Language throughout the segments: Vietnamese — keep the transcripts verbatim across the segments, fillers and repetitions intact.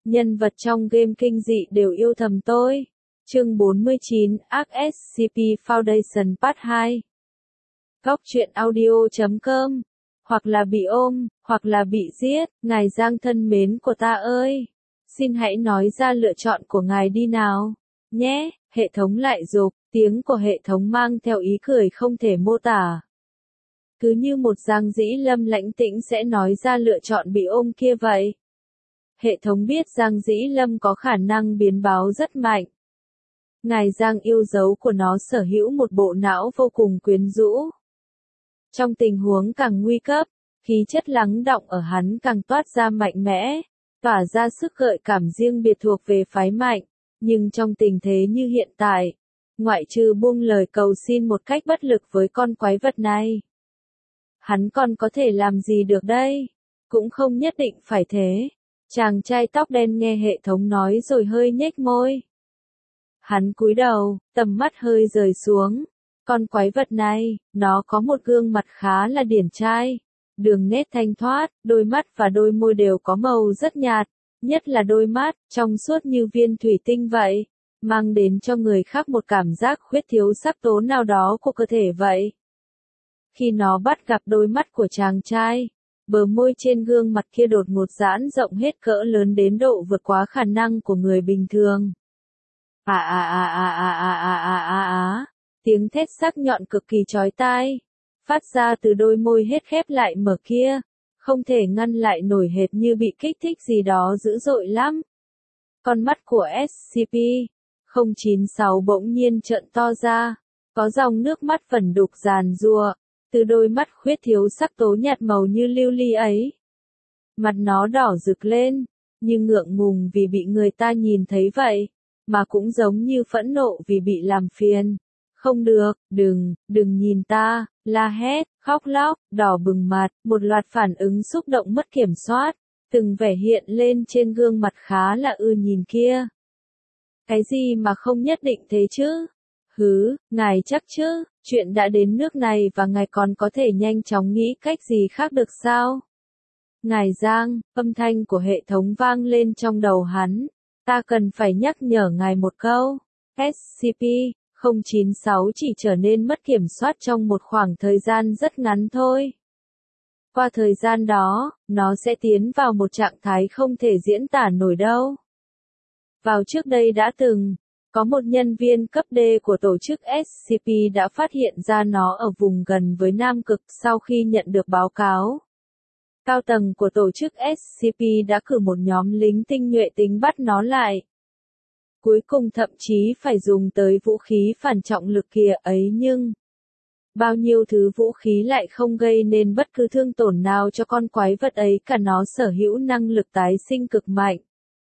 Nhân vật trong game kinh dị đều yêu thầm tôi. Chương bốn mươi chín, Ark ét xê pê Foundation Part hai. Góc truyện audio chấm com. Hoặc là bị ôm, hoặc là bị giết, ngài Giang thân mến của ta ơi. Xin hãy nói ra lựa chọn của ngài đi nào. Nhé, hệ thống lại dục, tiếng của hệ thống mang theo ý cười không thể mô tả. Cứ như một Giang Dĩ Lâm lãnh tĩnh sẽ nói ra lựa chọn bị ôm kia vậy. Hệ thống biết Giang Dĩ Lâm có khả năng biến báo rất mạnh. Ngài Giang yêu dấu của nó sở hữu một bộ não vô cùng quyến rũ. Trong tình huống càng nguy cấp, khí chất lắng đọng ở hắn càng toát ra mạnh mẽ, tỏa ra sức gợi cảm riêng biệt thuộc về phái mạnh. Nhưng trong tình thế như hiện tại, ngoại trừ buông lời cầu xin một cách bất lực với con quái vật này, hắn còn có thể làm gì được đây? Cũng không nhất định phải thế. Chàng trai tóc đen nghe hệ thống nói rồi hơi nhếch môi. Hắn cúi đầu, tầm mắt hơi rời xuống. Con quái vật này, nó có một gương mặt khá là điển trai. Đường nét thanh thoát, đôi mắt và đôi môi đều có màu rất nhạt. Nhất là đôi mắt, trong suốt như viên thủy tinh vậy. Mang đến cho người khác một cảm giác khuyết thiếu sắc tố nào đó của cơ thể vậy. Khi nó bắt gặp đôi mắt của chàng trai, bờ môi trên gương mặt kia đột ngột giãn rộng hết cỡ lớn đến độ vượt quá khả năng của người bình thường. À à à à à à à à à à, tiếng thét sắc nhọn cực kỳ chói tai, phát ra từ đôi môi hết khép lại mở kia, không thể ngăn lại nổi hệt như bị kích thích gì đó dữ dội lắm. Con mắt của ét xê pê không chín sáu bỗng nhiên trợn to ra, có dòng nước mắt vẩn đục giàn giụa từ đôi mắt khuyết thiếu sắc tố nhạt màu như lưu ly ấy. Mặt nó đỏ rực lên, như ngượng ngùng vì bị người ta nhìn thấy vậy, mà cũng giống như phẫn nộ vì bị làm phiền. Không được, đừng, đừng nhìn ta, la hét, khóc lóc, đỏ bừng mặt, một loạt phản ứng xúc động mất kiểm soát, từng vẻ hiện lên trên gương mặt khá là ưa nhìn kia. Cái gì mà không nhất định thế chứ? Hứ, ngài chắc chứ, chuyện đã đến nước này và ngài còn có thể nhanh chóng nghĩ cách gì khác được sao? Ngài Giang, âm thanh của hệ thống vang lên trong đầu hắn. Ta cần phải nhắc nhở ngài một câu. ét xê pê không chín sáu chỉ trở nên mất kiểm soát trong một khoảng thời gian rất ngắn thôi. Qua thời gian đó, nó sẽ tiến vào một trạng thái không thể diễn tả nổi đâu. Vào trước đây đã từng, có một nhân viên cấp D của tổ chức ét xê pê đã phát hiện ra nó ở vùng gần với Nam Cực sau khi nhận được báo cáo. Cao tầng của tổ chức ét xê pê đã cử một nhóm lính tinh nhuệ tính bắt nó lại. Cuối cùng thậm chí phải dùng tới vũ khí phản trọng lực kia ấy nhưng bao nhiêu thứ vũ khí lại không gây nên bất cứ thương tổn nào cho con quái vật ấy cả, nó sở hữu năng lực tái sinh cực mạnh.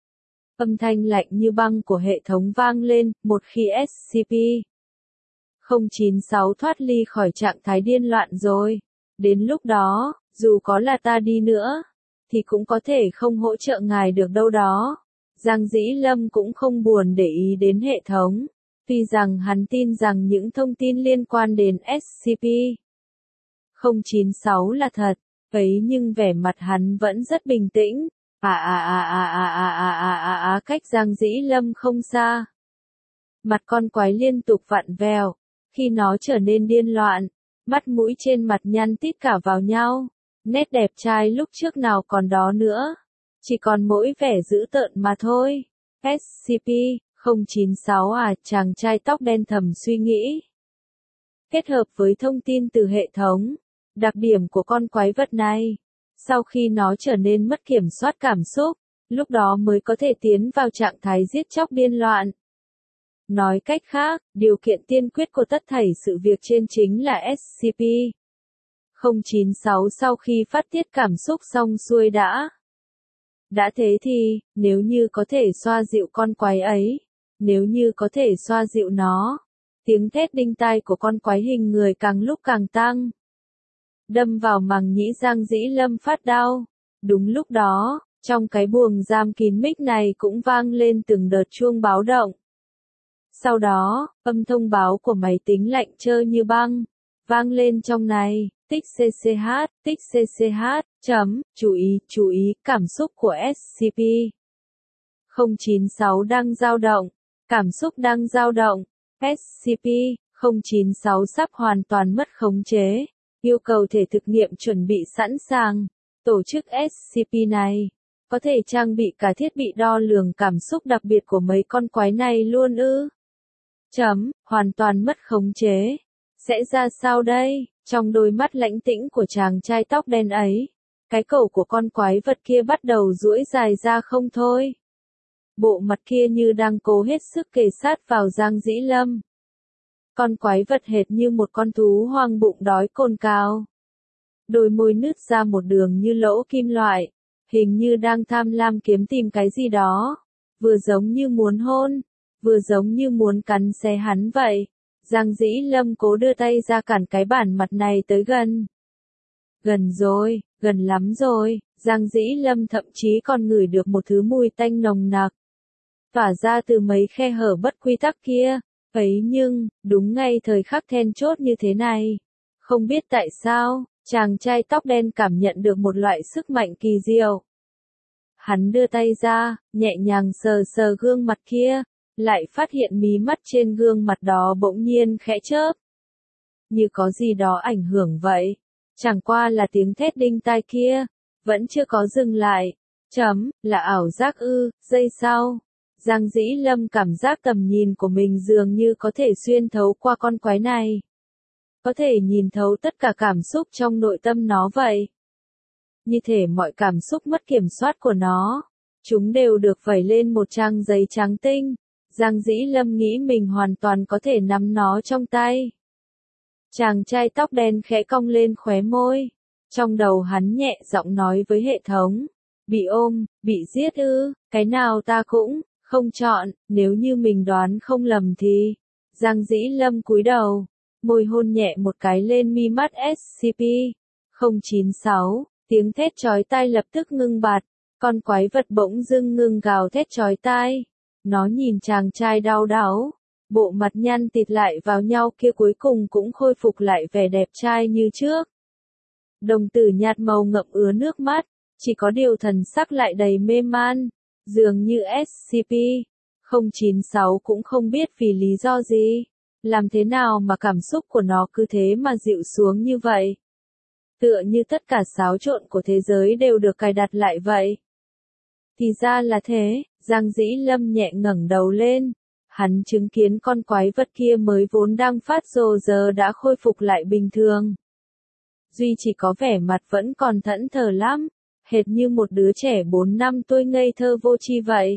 Âm thanh lạnh như băng của hệ thống vang lên, một khi ét xê pê không chín sáu thoát ly khỏi trạng thái điên loạn rồi. Đến lúc đó, dù có là ta đi nữa, thì cũng có thể không hỗ trợ ngài được đâu đó. Giang Dĩ Lâm cũng không buồn để ý đến hệ thống, tuy rằng hắn tin rằng những thông tin liên quan đến ét xê pê không chín sáu là thật, ấy nhưng vẻ mặt hắn vẫn rất bình tĩnh. À à à à à à à à à à cách Giang Dĩ Lâm không xa. Mặt con quái liên tục vặn vẹo, khi nó trở nên điên loạn, mắt mũi trên mặt nhăn tít cả vào nhau, nét đẹp trai lúc trước nào còn đó nữa, chỉ còn mỗi vẻ dữ tợn mà thôi. ét xê pê không chín sáu à, chàng trai tóc đen thầm suy nghĩ. Kết hợp với thông tin từ hệ thống, đặc điểm của con quái vật này, sau khi nó trở nên mất kiểm soát cảm xúc, lúc đó mới có thể tiến vào trạng thái giết chóc điên loạn. Nói cách khác, điều kiện tiên quyết của tất thảy sự việc trên chính là ét xê pê không chín sáu sau khi phát tiết cảm xúc xong xuôi đã. Đã thế thì, nếu như có thể xoa dịu con quái ấy, nếu như có thể xoa dịu nó, tiếng thét đinh tai của con quái hình người càng lúc càng tăng. Đâm vào màng nhĩ Giang Dĩ Lâm phát đau. Đúng lúc đó, trong cái buồng giam kín mít này cũng vang lên từng đợt chuông báo động. Sau đó, âm thông báo của máy tính lạnh trơ như băng, vang lên trong này, tích cch, tích cch, chấm, chú ý, chú ý, cảm xúc của ét xê pê không chín sáu đang dao động. Cảm xúc đang dao động. ét xê pê không chín sáu sắp hoàn toàn mất khống chế. Yêu cầu thể thực nghiệm chuẩn bị sẵn sàng. Tổ chức ét xê pê này có thể trang bị cả thiết bị đo lường cảm xúc đặc biệt của mấy con quái này luôn ư? Chấm, hoàn toàn mất khống chế. Sẽ ra sao đây? Trong đôi mắt lãnh tĩnh của chàng trai tóc đen ấy, cái cổ của con quái vật kia bắt đầu duỗi dài ra không thôi. Bộ mặt kia như đang cố hết sức kề sát vào Giang Dĩ Lâm. Con quái vật hệt như một con thú hoang bụng đói cồn cào. Đôi môi nứt ra một đường như lỗ kim loại, hình như đang tham lam kiếm tìm cái gì đó, vừa giống như muốn hôn, vừa giống như muốn cắn xé hắn vậy. Giang Dĩ Lâm cố đưa tay ra cản cái bản mặt này tới gần. Gần rồi, gần lắm rồi, Giang Dĩ Lâm thậm chí còn ngửi được một thứ mùi tanh nồng nặc, tỏa ra từ mấy khe hở bất quy tắc kia. Ấy nhưng, đúng ngay thời khắc then chốt như thế này, không biết tại sao, chàng trai tóc đen cảm nhận được một loại sức mạnh kỳ diệu. Hắn đưa tay ra, nhẹ nhàng sờ sờ gương mặt kia, lại phát hiện mí mắt trên gương mặt đó bỗng nhiên khẽ chớp. Như có gì đó ảnh hưởng vậy. Chẳng qua là tiếng thét đinh tai kia, vẫn chưa có dừng lại. Chấm, là ảo giác ư, giây sau. Giang Dĩ Lâm cảm giác tầm nhìn của mình dường như có thể xuyên thấu qua con quái này. Có thể nhìn thấu tất cả cảm xúc trong nội tâm nó vậy. Như thể mọi cảm xúc mất kiểm soát của nó, chúng đều được vẩy lên một trang giấy trắng tinh. Giang Dĩ Lâm nghĩ mình hoàn toàn có thể nắm nó trong tay. Chàng trai tóc đen khẽ cong lên khóe môi. Trong đầu hắn nhẹ giọng nói với hệ thống. Bị ôm, bị giết ư, cái nào ta cũng không chọn, nếu như mình đoán không lầm thì. Giang Dĩ Lâm cúi đầu, môi hôn nhẹ một cái lên mi mắt ét xê pê không chín sáu, tiếng thét chói tai lập tức ngưng bặt, con quái vật bỗng dưng ngừng gào thét chói tai. Nó nhìn chàng trai đau đáu, bộ mặt nhăn tịt lại vào nhau kia cuối cùng cũng khôi phục lại vẻ đẹp trai như trước. Đồng tử nhạt màu ngậm ứa nước mắt, chỉ có điều thần sắc lại đầy mê man, dường như ét xê pê không chín sáu cũng không biết vì lý do gì, làm thế nào mà cảm xúc của nó cứ thế mà dịu xuống như vậy. Tựa như tất cả xáo trộn của thế giới đều được cài đặt lại vậy. Thì ra là thế, Giang Dĩ Lâm nhẹ ngẩng đầu lên. Hắn chứng kiến con quái vật kia mới vốn đang phát rồ giờ đã khôi phục lại bình thường. Duy chỉ có vẻ mặt vẫn còn thẫn thờ lắm, hệt như một đứa trẻ bốn năm tuổi ngây thơ vô tri vậy.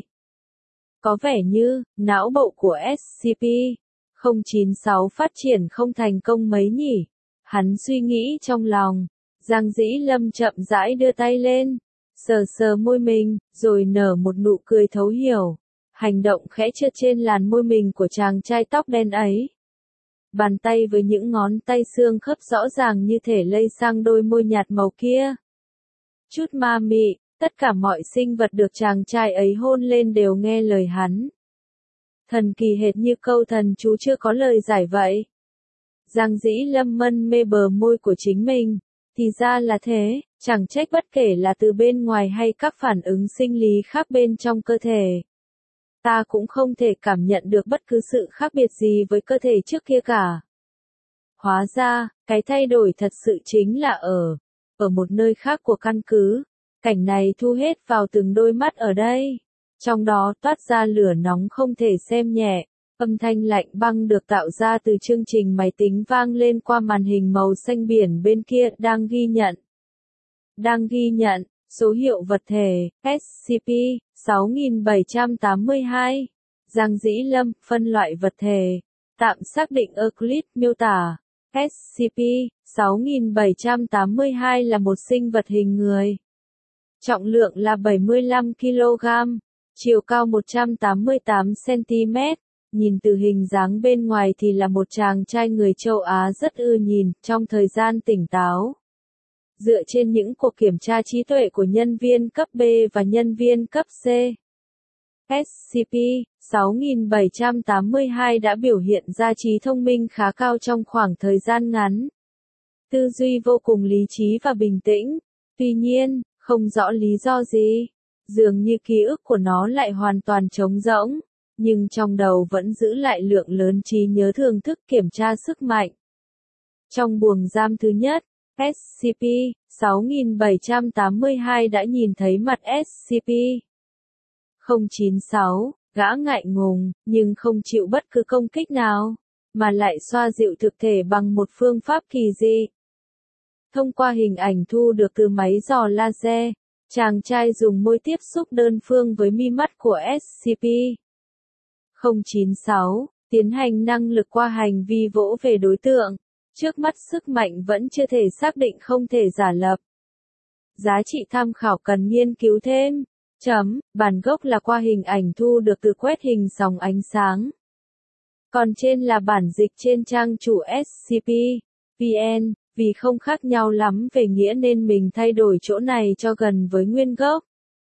Có vẻ như, não bộ của ét xê pê không chín sáu phát triển không thành công mấy nhỉ. Hắn suy nghĩ trong lòng. Giang Dĩ Lâm chậm rãi đưa tay lên, sờ sờ môi mình, rồi nở một nụ cười thấu hiểu. Hành động khẽ trượt trên làn môi mình của chàng trai tóc đen ấy. Bàn tay với những ngón tay xương khớp rõ ràng như thể lây sang đôi môi nhạt màu kia. Chút ma mị, tất cả mọi sinh vật được chàng trai ấy hôn lên đều nghe lời hắn. Thần kỳ hệt như câu thần chú chưa có lời giải vậy. Giang Dĩ Lâm mân mê bờ môi của chính mình. Thì ra là thế, chẳng trách bất kể là từ bên ngoài hay các phản ứng sinh lý khác bên trong cơ thể. Ta cũng không thể cảm nhận được bất cứ sự khác biệt gì với cơ thể trước kia cả. Hóa ra, cái thay đổi thật sự chính là ở, ở một nơi khác của căn cứ. Cảnh này thu hết vào từng đôi mắt ở đây. Trong đó toát ra lửa nóng không thể xem nhẹ. Âm thanh lạnh băng được tạo ra từ chương trình máy tính vang lên qua màn hình màu xanh biển bên kia đang ghi nhận. Đang ghi nhận, số hiệu vật thể, ét xê pê sáu nghìn bảy trăm tám mươi hai. Giang Dĩ Lâm, phân loại vật thể. Tạm xác định Euclid miêu tả. ét xê pê sáu nghìn bảy trăm tám mươi hai là một sinh vật hình người. Trọng lượng là bảy mươi lăm ki lô gam. Chiều cao một trăm tám mươi tám xăng ti mét. Nhìn từ hình dáng bên ngoài thì là một chàng trai người châu Á rất ưa nhìn, trong thời gian tỉnh táo. Dựa trên những cuộc kiểm tra trí tuệ của nhân viên cấp B và nhân viên cấp C, ét xê pê sáu nghìn bảy trăm tám mươi hai đã biểu hiện ra trí thông minh khá cao trong khoảng thời gian ngắn. Tư duy vô cùng lý trí và bình tĩnh. Tuy nhiên, không rõ lý do gì, Dường như ký ức của nó lại hoàn toàn trống rỗng, nhưng trong đầu vẫn giữ lại lượng lớn trí nhớ thưởng thức kiểm tra sức mạnh. Trong buồng giam thứ nhất, S C P sáu nghìn bảy trăm tám mươi hai đã nhìn thấy mặt S C P không chín sáu, gã ngại ngùng, nhưng không chịu bất cứ công kích nào, mà lại xoa dịu thực thể bằng một phương pháp kỳ dị. Thông qua hình ảnh thu được từ máy dò laser, chàng trai dùng môi tiếp xúc đơn phương với mi mắt của S C P không chín sáu, tiến hành năng lực qua hành vi vỗ về đối tượng. Trước mắt sức mạnh vẫn chưa thể xác định, không thể giả lập. Giá trị tham khảo cần nghiên cứu thêm. Chấm, bản gốc là qua hình ảnh thu được từ quét hình sóng ánh sáng. Còn trên là bản dịch trên trang chủ S C P vê en, vì không khác nhau lắm về nghĩa nên mình thay đổi chỗ này cho gần với nguyên gốc.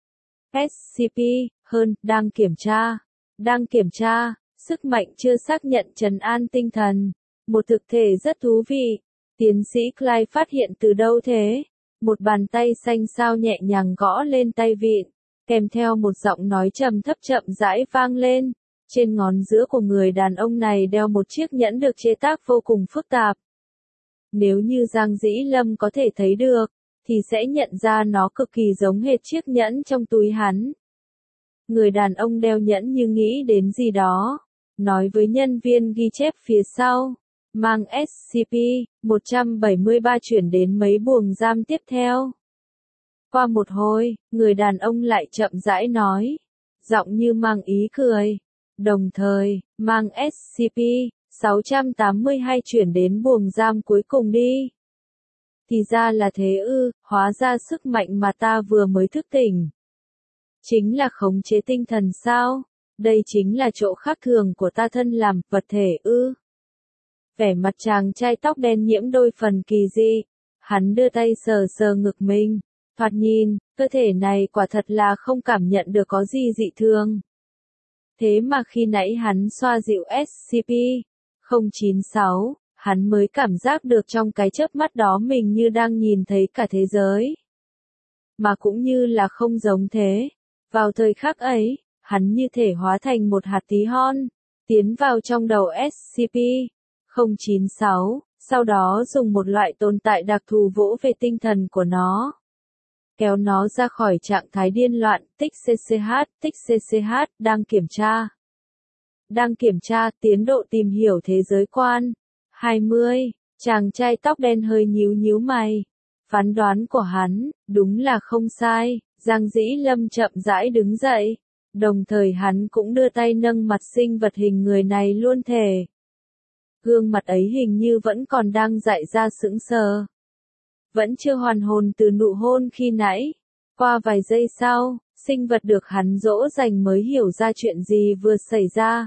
S C P, hơn, đang kiểm tra. Đang kiểm tra, sức mạnh chưa xác nhận trấn an tinh thần. Một thực thể rất thú vị. Tiến sĩ Clyde phát hiện từ đâu thế? Một bàn tay xanh xao nhẹ nhàng gõ lên tay vịn, kèm theo một giọng nói trầm thấp chậm rãi vang lên. Trên ngón giữa của người đàn ông này đeo một chiếc nhẫn được chế tác vô cùng phức tạp. Nếu như Giang Dĩ Lâm có thể thấy được, thì sẽ nhận ra nó cực kỳ giống hệt chiếc nhẫn trong túi hắn. Người đàn ông đeo nhẫn như nghĩ đến gì đó, nói với nhân viên ghi chép phía sau, mang S C P một trăm bảy mươi ba chuyển đến mấy buồng giam tiếp theo. Qua một hồi, người đàn ông lại chậm rãi nói, giọng như mang ý cười, đồng thời, mang S C P sáu trăm tám mươi hai chuyển đến buồng giam cuối cùng đi. Thì ra là thế ư, hóa ra sức mạnh mà ta vừa mới thức tỉnh chính là khống chế tinh thần sao? Đây chính là chỗ khác thường của ta thân làm vật thể ư? Vẻ mặt chàng trai tóc đen nhiễm đôi phần kỳ dị, hắn đưa tay sờ sờ ngực mình, thoạt nhìn, cơ thể này quả thật là không cảm nhận được có gì dị thường. Thế mà khi nãy hắn xoa dịu S C P không chín sáu, hắn mới cảm giác được trong cái chớp mắt đó mình như đang nhìn thấy cả thế giới. Mà cũng như là không giống thế. Vào thời khắc ấy, hắn như thể hóa thành một hạt tí hon, tiến vào trong đầu S C P không chín sáu, sau đó dùng một loại tồn tại đặc thù vỗ về tinh thần của nó. Kéo nó ra khỏi trạng thái điên loạn, tích C C H, tích C C H, đang kiểm tra. Đang kiểm tra tiến độ tìm hiểu thế giới quan. hai mươi, chàng trai tóc đen hơi nhíu nhíu mày. Phán đoán của hắn, đúng là không sai. Giang Dĩ Lâm chậm rãi đứng dậy. Đồng thời hắn cũng đưa tay nâng mặt sinh vật hình người này luôn thể. Gương mặt ấy hình như vẫn còn đang dại ra sững sờ. Vẫn chưa hoàn hồn từ nụ hôn khi nãy. Qua vài giây sau, sinh vật được hắn dỗ dành mới hiểu ra chuyện gì vừa xảy ra.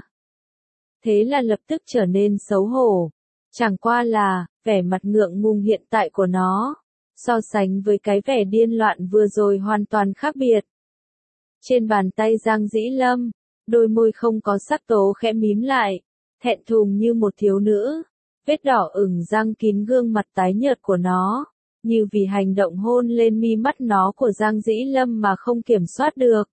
Thế là lập tức trở nên xấu hổ. Chẳng qua là, vẻ mặt ngượng ngùng hiện tại của nó, so sánh với cái vẻ điên loạn vừa rồi hoàn toàn khác biệt. Trên bàn tay Giang Dĩ Lâm, đôi môi không có sắc tố khẽ mím lại, thẹn thùng như một thiếu nữ, vết đỏ ửng răng kín gương mặt tái nhợt của nó, như vì hành động hôn lên mi mắt nó của Giang Dĩ Lâm mà không kiểm soát được.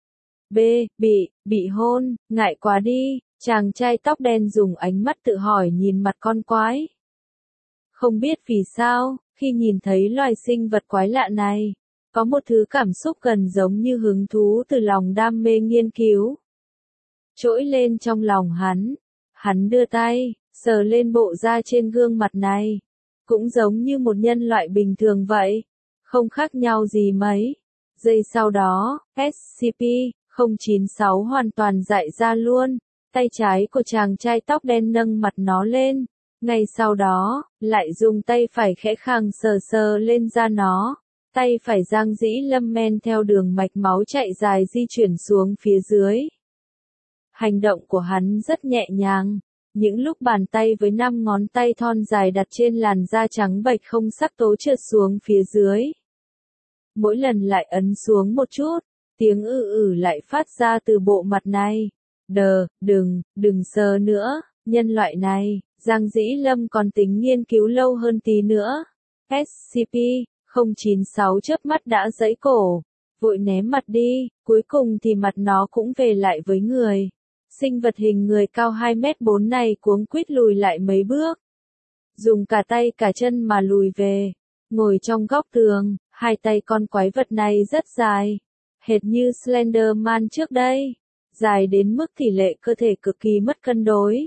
B. Bị, bị hôn, ngại quá đi, chàng trai tóc đen dùng ánh mắt tự hỏi nhìn mặt con quái. Không biết vì sao, khi nhìn thấy loài sinh vật quái lạ này, có một thứ cảm xúc gần giống như hứng thú từ lòng đam mê nghiên cứu. Trỗi lên trong lòng hắn, hắn đưa tay, sờ lên bộ da trên gương mặt này. Cũng giống như một nhân loại bình thường vậy, không khác nhau gì mấy. Giây sau đó, S C P không chín sáu hoàn toàn dại ra luôn, tay trái của chàng trai tóc đen nâng mặt nó lên, ngay sau đó, lại dùng tay phải khẽ khàng sờ sờ lên da nó, tay phải Giang Dĩ Lâm men theo đường mạch máu chạy dài di chuyển xuống phía dưới. Hành động của hắn rất nhẹ nhàng. Những lúc bàn tay với năm ngón tay thon dài đặt trên làn da trắng bệch không sắc tố trượt xuống phía dưới. Mỗi lần lại ấn xuống một chút, tiếng ư ử lại phát ra từ bộ mặt này. Đờ, đừng, đừng sờ nữa, nhân loại này, Giang Dĩ Lâm còn tính nghiên cứu lâu hơn tí nữa. S C P không chín sáu chớp mắt đã giãy cổ, vội ném mặt đi, cuối cùng thì mặt nó cũng về lại với người. Sinh vật hình người cao hai mét bốn này cuống quýt lùi lại mấy bước. Dùng cả tay cả chân mà lùi về. Ngồi trong góc tường, hai tay con quái vật này rất dài. Hệt như Slenderman trước đây. Dài đến mức tỷ lệ cơ thể cực kỳ mất cân đối.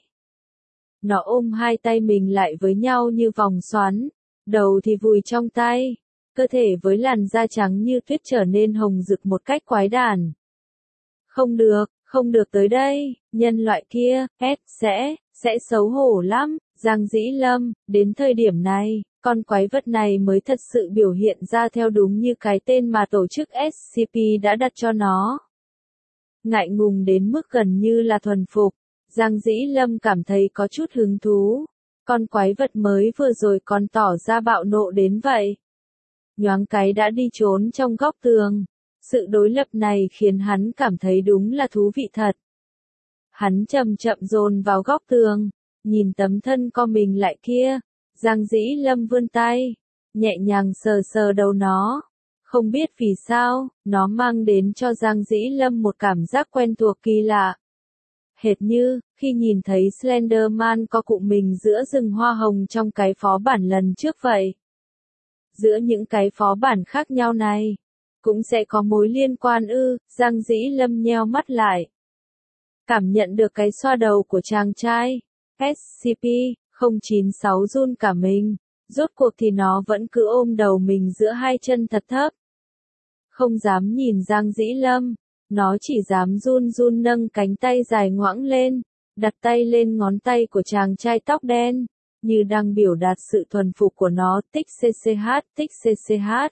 Nó ôm hai tay mình lại với nhau như vòng xoắn. Đầu thì vùi trong tay. Cơ thể với làn da trắng như tuyết trở nên hồng rực một cách quái đản. Không được, không được tới đây, nhân loại kia, ép, sẽ, sẽ xấu hổ lắm, Giang Dĩ Lâm, đến thời điểm này, con quái vật này mới thật sự biểu hiện ra theo đúng như cái tên mà tổ chức ét xê pê đã đặt cho nó. Ngại ngùng đến mức gần như là thuần phục, Giang Dĩ Lâm cảm thấy có chút hứng thú, con quái vật mới vừa rồi còn tỏ ra bạo nộ đến vậy. Nhoáng cái đã đi trốn trong góc tường. Sự đối lập này khiến hắn cảm thấy đúng là thú vị thật. Hắn chậm chậm dồn vào góc tường, nhìn tấm thân co mình lại kia. Giang Dĩ Lâm vươn tay, nhẹ nhàng sờ sờ đầu nó. Không biết vì sao, nó mang đến cho Giang Dĩ Lâm một cảm giác quen thuộc kỳ lạ. Hệt như, khi nhìn thấy Slenderman co cụm mình giữa rừng hoa hồng trong cái phó bản lần trước vậy. Giữa những cái phó bản khác nhau này, cũng sẽ có mối liên quan ư, Giang Dĩ Lâm nheo mắt lại. Cảm nhận được cái xoa đầu của chàng trai, ét xê pê không chín sáu run cả mình, rốt cuộc thì nó vẫn cứ ôm đầu mình giữa hai chân thật thấp. Không dám nhìn Giang Dĩ Lâm, nó chỉ dám run run nâng cánh tay dài ngoãng lên, đặt tay lên ngón tay của chàng trai tóc đen, như đang biểu đạt sự thuần phục của nó, tích cch, tích cch.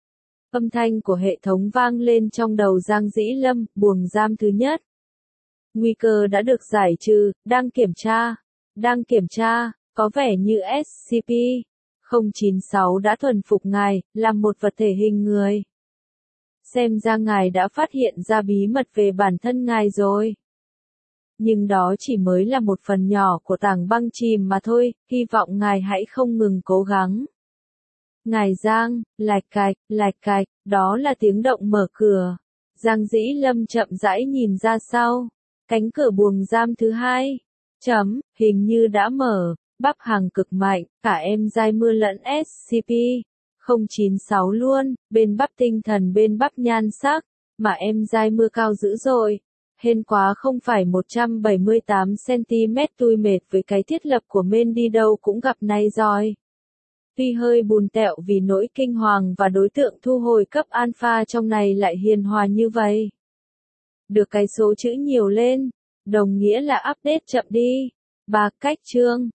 Âm thanh của hệ thống vang lên trong đầu Giang Dĩ Lâm, buồng giam thứ nhất. Nguy cơ đã được giải trừ, đang kiểm tra, đang kiểm tra, có vẻ như ét xê pê không chín sáu đã thuần phục ngài, làm một vật thể hình người. Xem ra ngài đã phát hiện ra bí mật về bản thân ngài rồi. Nhưng đó chỉ mới là một phần nhỏ của tảng băng chìm mà thôi, hy vọng ngài hãy không ngừng cố gắng. Ngài Giang, lạch cạch, lạch cạch, đó là tiếng động mở cửa. Giang Dĩ Lâm chậm rãi nhìn ra sau. Cánh cửa buồng giam thứ hai. Chấm, hình như đã mở, bắp hàng cực mạnh, cả em dai mưa lẫn ét xê pê. không chín sáu luôn, bên bắp tinh thần bên bắp nhan sắc, mà em dai mưa cao dữ dội. Hên quá không phải một trăm bảy mươi tám xăng ti mét tui mệt với cái thiết lập của men đi đâu cũng gặp nay rồi. Tuy hơi bùn tẹo vì nỗi kinh hoàng và đối tượng thu hồi cấp alpha trong này lại hiền hòa như vậy. Được cái số chữ nhiều lên, đồng nghĩa là update chậm đi. Ba cách chương.